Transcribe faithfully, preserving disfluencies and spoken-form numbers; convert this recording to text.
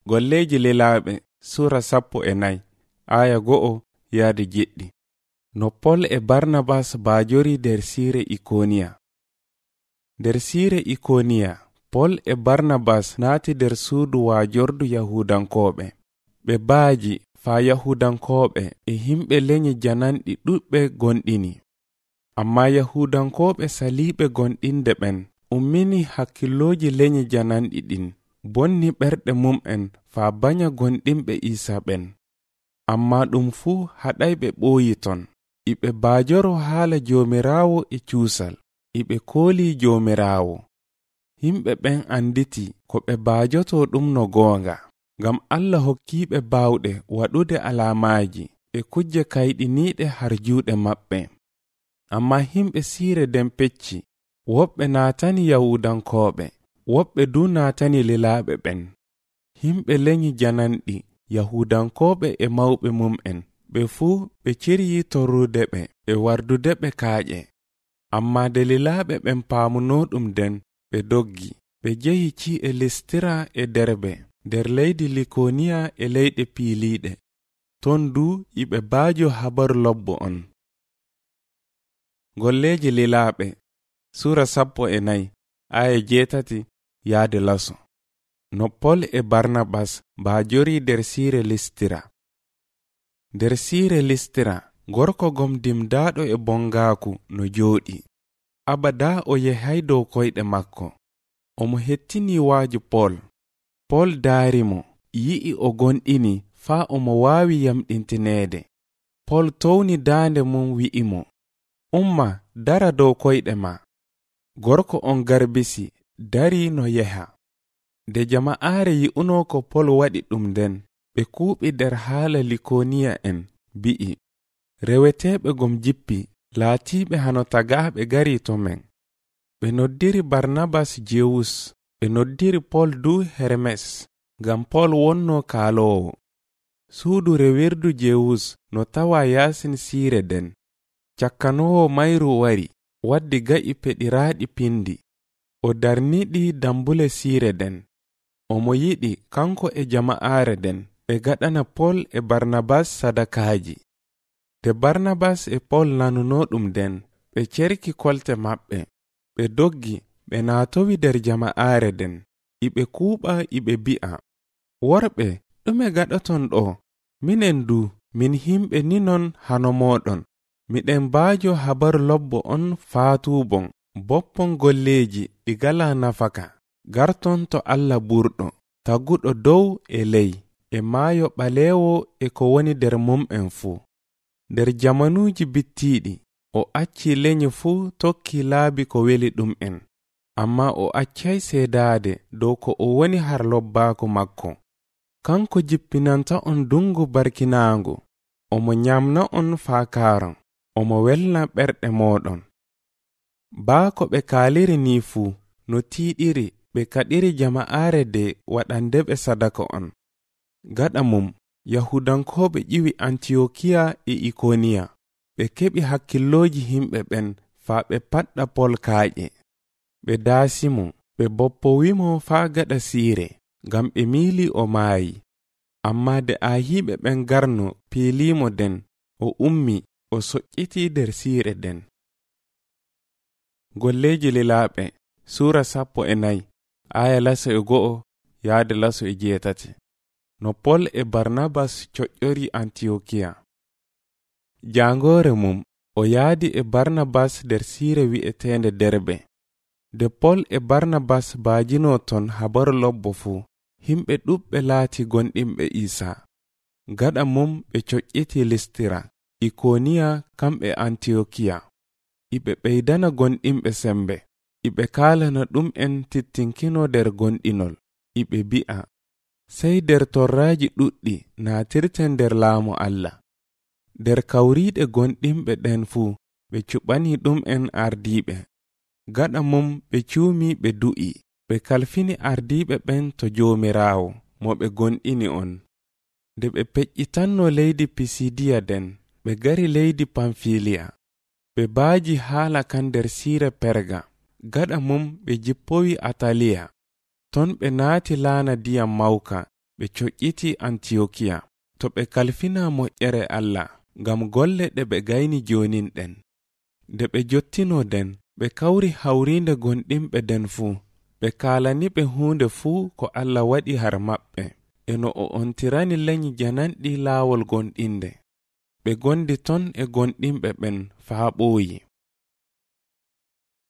Golleji lelaaɓe sura sappo e nayi aya go'o yaade jeɗɗi. No Pol e Barnabas baajori nder siire Ikoniya. Nder siire Ikoniya, Pol e Barnabas naati nder suudu waajordu Yahudankooɓe. Ɓe baaji faa Yahudankooɓe e himɓe lenyi jananɗi ɗuɗɓe gonɗini. Amma Yahudankooɓe saliiɓe gonɗinde ɓen ummini hakkilooji lenyi jananɗi ɗin, bonni ɓerɗe mum'en faa banya gonɗinɓe Iisa ɓen. Amma ɗum fuu haɗay ɓe ɓooyi ton. Iɓe baajoro haala Joomiraawo e cuusal, iɓe koolii Joomiraawo. Himɓe ɓen anditi ko ɓe baajoto ɗum no goonga, ngam Allah hokkiiɓe baawɗe waɗude alaamaaji e kujje kayɗiniiɗe har juuɗe maɓɓe. Amma himɓe siire den pecci, woɓɓe naatani Yahudankooɓe, woɓɓe du naatani lelaaɓe ɓen. Himɓe lenyi jananɗi, Yahudankooɓe e mawɓe mum'en, ɓe fuu ɓe ciryii torrude ɓe e wardude ɓe kaaƴe. Amma de lelaaɓe ɓen paamunoo ɗum den, ɓe doggi, ɓe jehi ci'e Listira e Derbe, nder leydi Likoniya e leyɗe piiliiɗe. Ton du iɓe baajo habaru lobbo on. Golleji lelaaɓe sura sappo e nayi aya jeetati yaade laso. No Pol e Barnabas baajori nder siire Listira. Nder siire Listira, gorko gomdimdaaɗo e bongaaku no jooɗi. Abada o yehay dow koyɗe makko. Omo hettini waaju Pol. Pol daari mo, yi'i o gonɗini faa omo waawi yamɗintineede. Pol towni daande mum wi'i mo, umma dara dow koyɗe ma. Gorko on garbisi, dari no yeha. Nde jama'aare yi'uno ko Pol waɗi ɗum nden, ɓe kuuɓi nder haala Likoniya en, bi'i, reweteeɓe gom jippi, laatiiɓe hano tagaaɓe gari to men. Ɓe noddiri Barnabas Jewus, ɓe noddiri Pol du Hermes, ngam Pol wonno kaaloowo. Suudu rewirdu Jewus no tawa yaasin siire den. Cakkanoowo mayru wari, waddi ga'i peɗiraaɗi pindi. O darniɗi dambule siire den. Omo yiɗi kanko e jama'aare den ɓe gaɗana Pol e Barnabas sadakaaji. Te Barnabas e Pol nanunoo ɗum den, ɓe cerki kolte maɓɓe. Ɓe doggi, ɓe naatowi nder jama'aare den. Iɓe kuuɓa iɓe bi'a, worɓe, ɗume gaɗaton ɗo? Minen du, min himɓe ninon hano mooɗon. Miɗen baajo habaru lobbo on faatubon, boppon golleji ɗi gala nafaka, garton to Allah burɗo, taguɗo dow e ley, e maayo ɓaleewo e ko woni nder mum'en fuu. Nder jamanuuji bittiiɗi, o acci lenyi fuu tokki laabi ko weli ɗum en, amma o accay seedaade dow ko o woni har lobbaaku makko. Kanko jippinanta on dungu barkinaangu, omo nyamna on faakaaron, omo welna ɓerɗe mooɗon. Baako ɓe kaaliri ni fuu, no tiiɗiri ɓe kaɗiri jama'aare de waɗande ɓe sadaka on. Gaɗa mum, Yahudankooɓe ƴiwi Antiyokiya e Ikoniya. Ɓe keɓi hakkillooji himɓe ɓen faa ɓe paɗɗa Pol kaaƴe. Ɓe daasi mo, ɓe boppowimo faa gaɗa siire, ngam ɓe miili o maayi. Amma de aayiɓe ɓen garno piiliimo den, o ummi, o soƴƴiti nder siire den. Golleji lelaaɓe sura sappo e nayi aya laso e go'o yaade laso e jeetati. No Pol e Barnabas coƴƴori Antiyokiya. Jaangoore mum, o yaadi e Barnabas nder siire wi'eteende Derbe. De Pol e Barnabas baajinoo ton habaru lobbo fuu, himɓe ɗuɓɓe laati gonɗinɓe Iisa. Gaɗa mum ɓe coƴƴiti Listira, Ikoniya kamɓe Antiyokiya. Iɓe ɓeydana gonɗinɓe sembe, iɓe kaalana ɗum en tittinkino nder gonɗinol, iɓe bi'a, sey nder torraaji ɗuɗɗi naatirten nder laamu Allah. Nder kawriiɗe gonɗinɓe ɗen fuu, ɓe cuɓani ɗum en ardiiɓe. Gaɗa mum ɓe cuumi ɓe du'i, ɓe kalfini ardiiɓe ɓen to Joomiraawo, mo ɓe gonɗini on. Nde ɓe peƴƴitanno leydi Pisidiya den, ɓe gari leydi Pamfiliya. Ɓe baaji haala kan nder siire Perga. Gaɗa mum ɓe jippowi Ataliya. Ton ɓe naati laana diyam mawka ɓe coƴƴiti Antiyokiya to ɓe kalfina moƴƴere Allah ngam golle ɗe ɓe gayni jonin ɗen. Nde ɓe jottino den, ɓe kawri hawrinde gonɗinɓe den fuu, ɓe kaalani ɓe huunde fuu ko Allah waɗi har maɓɓe, e no o ontirani lenyi jananɗi laawol gonɗinde. Ɓe gondi ton e gonɗinɓe ɓen faa ɓooyi.